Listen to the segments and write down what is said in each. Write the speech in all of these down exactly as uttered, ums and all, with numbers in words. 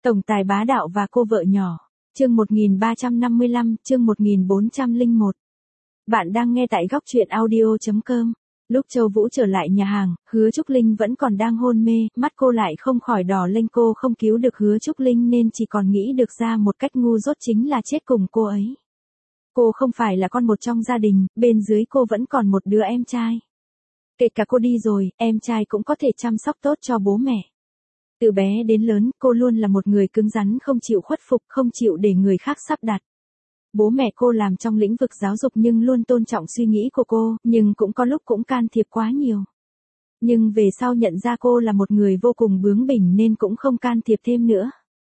Tổng tài bá đạo và cô vợ nhỏ. Chương một nghìn ba trăm năm mươi lăm, chương một nghìn bốn trăm lẻ một. Bạn đang nghe tại góc truyện audio chấm com. Lúc Châu Vũ trở lại nhà hàng, Hứa Trúc Linh vẫn còn đang hôn mê, mắt cô lại không khỏi đỏ lên. Cô không cứu được Hứa Trúc Linh nên chỉ còn nghĩ được ra một cách ngu dốt, chính là chết cùng cô ấy. Cô không phải là con một trong gia đình, bên dưới cô vẫn còn một đứa em trai. Kể cả cô đi rồi, em trai cũng có thể chăm sóc tốt cho bố mẹ. Từ bé đến lớn, cô luôn là một người cứng rắn, không chịu khuất phục, không chịu để người khác sắp đặt. Bố mẹ cô làm trong lĩnh vực giáo dục nhưng luôn tôn trọng suy nghĩ của cô, nhưng cũng có lúc cũng can thiệp quá nhiều. Nhưng về sau nhận ra cô là một người vô cùng bướng bỉnh nên cũng không can thiệp thêm nữa.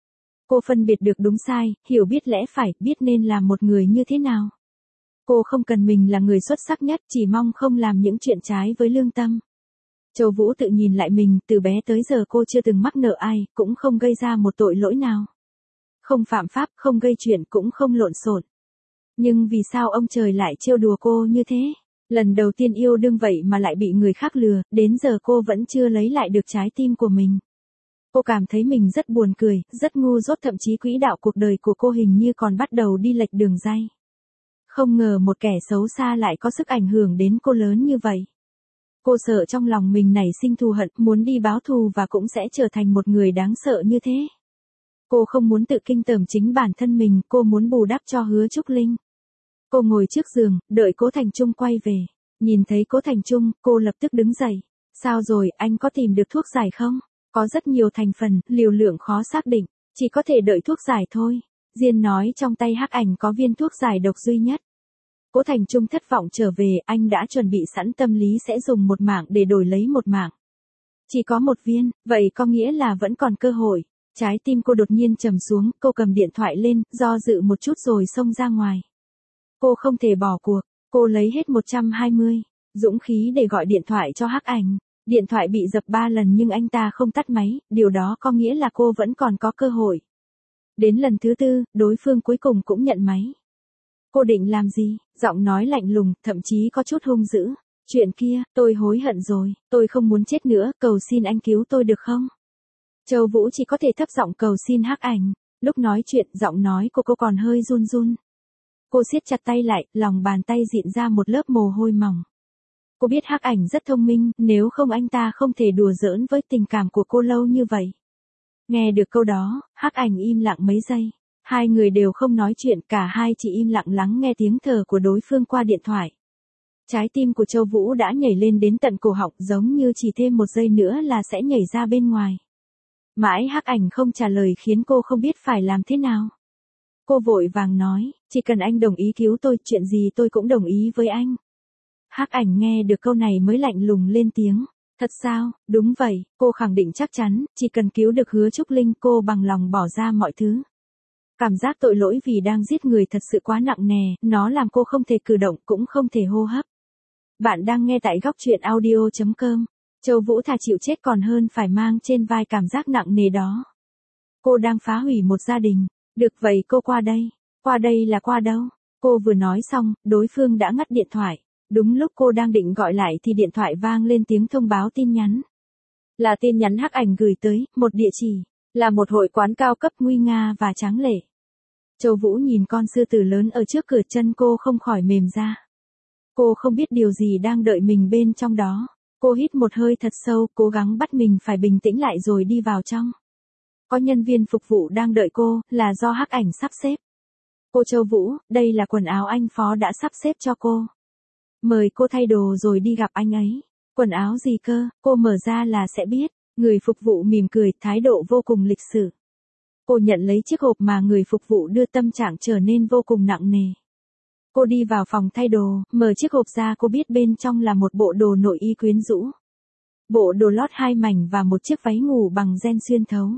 Cô phân biệt được đúng sai, hiểu biết lẽ phải, biết nên làm một người như thế nào. Cô không cần mình là người xuất sắc nhất, chỉ mong không làm những chuyện trái với lương tâm. Châu Vũ tự nhìn lại mình, từ bé tới giờ cô chưa từng mắc nợ ai, cũng không gây ra một tội lỗi nào. Không phạm pháp, không gây chuyện, cũng không lộn xộn. Nhưng vì sao ông trời lại trêu đùa cô như thế? Lần đầu tiên yêu đương vậy mà lại bị người khác lừa, đến giờ cô vẫn chưa lấy lại được trái tim của mình. Cô cảm thấy mình rất buồn cười, rất ngu dốt, thậm chí quỹ đạo cuộc đời của cô hình như còn bắt đầu đi lệch đường ray. Không ngờ một kẻ xấu xa lại có sức ảnh hưởng đến cô lớn như vậy. Cô sợ trong lòng mình nảy sinh thù hận, muốn đi báo thù và cũng sẽ trở thành một người đáng sợ như thế. Cô không muốn tự kinh tởm chính bản thân mình, cô muốn bù đắp cho Hứa Trúc Linh. Cô ngồi trước giường, đợi Cố Thành Trung quay về. Nhìn thấy Cố Thành Trung, cô lập tức đứng dậy. Sao rồi, anh có tìm được thuốc giải không? Có rất nhiều thành phần, liều lượng khó xác định, chỉ có thể đợi thuốc giải thôi. Diên nói trong tay Hắc Ảnh có viên thuốc giải độc duy nhất. Cố Thành Trung thất vọng trở về, anh đã chuẩn bị sẵn tâm lý sẽ dùng một mạng để đổi lấy một mạng. Chỉ có một viên, vậy có nghĩa là vẫn còn cơ hội. Trái tim cô đột nhiên trầm xuống, cô cầm điện thoại lên, do dự một chút rồi xông ra ngoài. Cô không thể bỏ cuộc, cô lấy hết một trăm hai mươi, dũng khí để gọi điện thoại cho Hắc Ảnh. Điện thoại bị dập ba lần nhưng anh ta không tắt máy, điều đó có nghĩa là cô vẫn còn có cơ hội. Đến lần thứ tư, đối phương cuối cùng cũng nhận máy. Cô định làm gì? Giọng nói lạnh lùng, thậm chí có chút hung dữ. Chuyện kia, tôi hối hận rồi, tôi không muốn chết nữa, cầu xin anh cứu tôi được không? Châu Vũ chỉ có thể thấp giọng cầu xin Hắc Ảnh. Lúc nói chuyện, giọng nói của cô còn hơi run run. Cô siết chặt tay lại, lòng bàn tay dịn ra một lớp mồ hôi mỏng. Cô biết Hắc Ảnh rất thông minh, nếu không anh ta không thể đùa giỡn với tình cảm của cô lâu như vậy. Nghe được câu đó, Hắc Ảnh im lặng mấy giây. Hai người đều không nói chuyện, cả hai chỉ im lặng lắng nghe tiếng thở của đối phương qua điện thoại. Trái tim của Châu Vũ đã nhảy lên đến tận cổ họng, giống như chỉ thêm một giây nữa là sẽ nhảy ra bên ngoài. Mãi Hắc Ảnh không trả lời khiến cô không biết phải làm thế nào. Cô vội vàng nói, chỉ cần anh đồng ý cứu tôi, chuyện gì tôi cũng đồng ý với anh. Hắc Ảnh nghe được câu này mới lạnh lùng lên tiếng. Thật sao? Đúng vậy, cô khẳng định chắc chắn, chỉ cần cứu được Hứa Trúc Linh cô bằng lòng bỏ ra mọi thứ. Cảm giác tội lỗi vì đang giết người thật sự quá nặng nề, nó làm cô không thể cử động, cũng không thể hô hấp. Bạn đang nghe tại góc truyện audio chấm com. Châu Vũ thà chịu chết còn hơn phải mang trên vai cảm giác nặng nề đó. Cô đang phá hủy một gia đình. Được vậy cô qua đây. Qua đây là qua đâu? Cô vừa nói xong, đối phương đã ngắt điện thoại. Đúng lúc cô đang định gọi lại thì điện thoại vang lên tiếng thông báo tin nhắn. Là tin nhắn Hắc Ảnh gửi tới, một địa chỉ. Là một hội quán cao cấp nguy nga và tráng lệ. Châu Vũ nhìn con sư tử lớn ở trước cửa, chân cô không khỏi mềm ra. Cô không biết điều gì đang đợi mình bên trong đó. Cô hít một hơi thật sâu, cố gắng bắt mình phải bình tĩnh lại rồi đi vào trong. Có nhân viên phục vụ đang đợi cô, là do Hắc Ảnh sắp xếp. Cô Châu Vũ, đây là quần áo anh Phó đã sắp xếp cho cô. Mời cô thay đồ rồi đi gặp anh ấy. Quần áo gì cơ, cô mở ra là sẽ biết. Người phục vụ mỉm cười, thái độ vô cùng lịch sự. Cô nhận lấy chiếc hộp mà người phục vụ đưa, tâm trạng trở nên vô cùng nặng nề. Cô đi vào phòng thay đồ, mở chiếc hộp ra, cô biết bên trong là một bộ đồ nội y quyến rũ. Bộ đồ lót hai mảnh và một chiếc váy ngủ bằng ren xuyên thấu.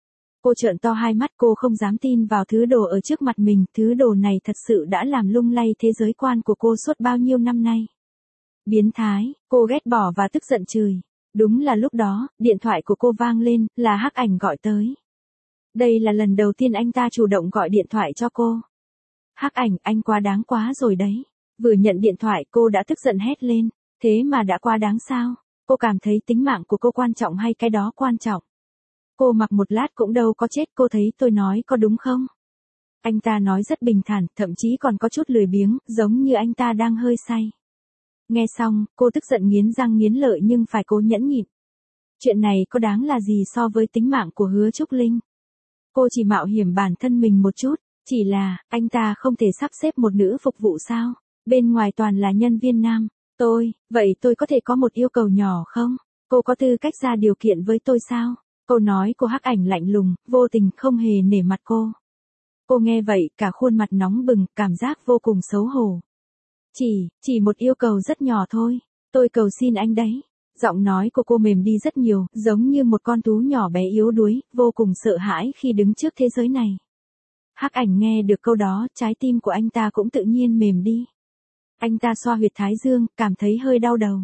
Cô trợn to hai mắt, cô không dám tin vào thứ đồ ở trước mặt mình, thứ đồ này thật sự đã làm lung lay thế giới quan của cô suốt bao nhiêu năm nay. Biến thái, cô ghét bỏ và tức giận chửi. Đúng là lúc đó, điện thoại của cô vang lên, là Hắc Ảnh gọi tới. Đây là lần đầu tiên anh ta chủ động gọi điện thoại cho cô. Hắc Ảnh, anh quá đáng quá rồi đấy. Vừa nhận điện thoại cô đã tức giận hét lên. Thế mà đã quá đáng sao? Cô cảm thấy tính mạng của cô quan trọng hay cái đó quan trọng? Cô mặc một lát cũng đâu có chết, cô thấy tôi nói có đúng không? Anh ta nói rất bình thản, thậm chí còn có chút lười biếng, giống như anh ta đang hơi say. Nghe xong, cô tức giận nghiến răng nghiến lợi nhưng phải cố nhẫn nhịn. Chuyện này có đáng là gì so với tính mạng của Hứa Trúc Linh? Cô chỉ mạo hiểm bản thân mình một chút, chỉ là, anh ta không thể sắp xếp một nữ phục vụ sao? Bên ngoài toàn là nhân viên nam. Tôi, vậy tôi có thể có một yêu cầu nhỏ không? Cô có tư cách ra điều kiện với tôi sao? Câu nói của Hắc Ảnh lạnh lùng, vô tình không hề nể mặt cô. Cô nghe vậy, cả khuôn mặt nóng bừng, cảm giác vô cùng xấu hổ. Chỉ, chỉ một yêu cầu rất nhỏ thôi. Tôi cầu xin anh đấy. Giọng nói của cô mềm đi rất nhiều, giống như một con thú nhỏ bé yếu đuối, vô cùng sợ hãi khi đứng trước thế giới này. Hắc Ảnh nghe được câu đó, trái tim của anh ta cũng tự nhiên mềm đi. Anh ta xoa huyệt thái dương, cảm thấy hơi đau đầu.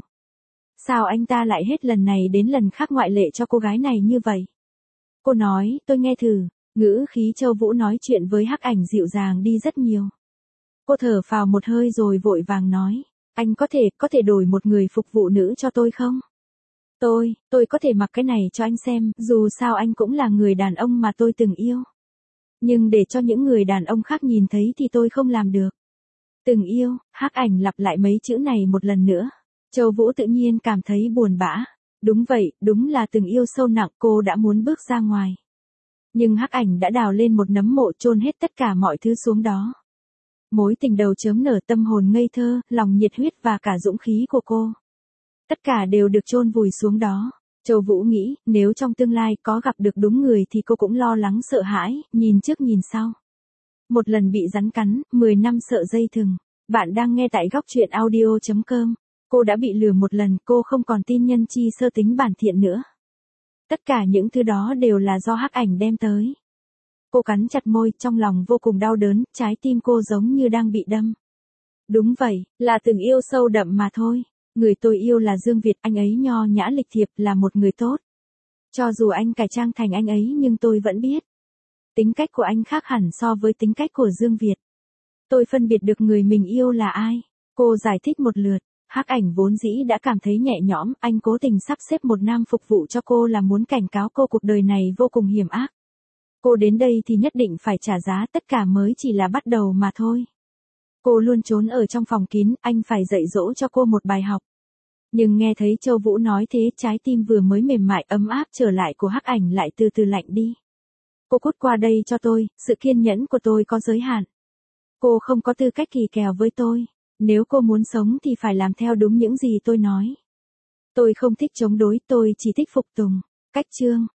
Sao anh ta lại hết lần này đến lần khác ngoại lệ cho cô gái này như vậy? Cô nói, tôi nghe thử. Ngữ khí Châu Vũ nói chuyện với Hắc Ảnh dịu dàng đi rất nhiều. Cô thở phào một hơi rồi vội vàng nói, anh có thể, có thể đổi một người phục vụ nữ cho tôi không? Tôi, tôi có thể mặc cái này cho anh xem, dù sao anh cũng là người đàn ông mà tôi từng yêu. Nhưng để cho những người đàn ông khác nhìn thấy thì tôi không làm được. Từng yêu, Hắc Ảnh lặp lại mấy chữ này một lần nữa. Châu Vũ tự nhiên cảm thấy buồn bã. Đúng vậy, đúng là từng yêu sâu nặng, cô đã muốn bước ra ngoài. Nhưng Hắc Ảnh đã đào lên một nấm mộ chôn hết tất cả mọi thứ xuống đó. Mối tình đầu chớm nở, tâm hồn ngây thơ, lòng nhiệt huyết và cả dũng khí của cô. Tất cả đều được chôn vùi xuống đó. Châu Vũ nghĩ, nếu trong tương lai có gặp được đúng người thì cô cũng lo lắng sợ hãi, nhìn trước nhìn sau. Một lần bị rắn cắn, mười năm sợ dây thừng. Bạn đang nghe tại góc truyện audio chấm com. Cô đã bị lừa một lần, cô không còn tin nhân chi sơ tính bản thiện nữa. Tất cả những thứ đó đều là do Hắc Ảnh đem tới. Cô cắn chặt môi, trong lòng vô cùng đau đớn, trái tim cô giống như đang bị đâm. Đúng vậy, là từng yêu sâu đậm mà thôi. Người tôi yêu là Dương Việt, anh ấy nho nhã lịch thiệp, là một người tốt. Cho dù anh cải trang thành anh ấy nhưng tôi vẫn biết. Tính cách của anh khác hẳn so với tính cách của Dương Việt. Tôi phân biệt được người mình yêu là ai. Cô giải thích một lượt. Hắc Ảnh vốn dĩ đã cảm thấy nhẹ nhõm, anh cố tình sắp xếp một nam phục vụ cho cô là muốn cảnh cáo cô cuộc đời này vô cùng hiểm ác. Cô đến đây thì nhất định phải trả giá, tất cả mới chỉ là bắt đầu mà thôi. Cô luôn trốn ở trong phòng kín, anh phải dạy dỗ cho cô một bài học. Nhưng nghe thấy Châu Vũ nói thế, trái tim vừa mới mềm mại ấm áp trở lại của Hắc Ảnh lại từ từ lạnh đi. Cô cút qua đây cho tôi, sự kiên nhẫn của tôi có giới hạn. Cô không có tư cách kỳ kèo với tôi. Nếu cô muốn sống thì phải làm theo đúng những gì tôi nói. Tôi không thích chống đối, tôi chỉ thích phục tùng. Cách chương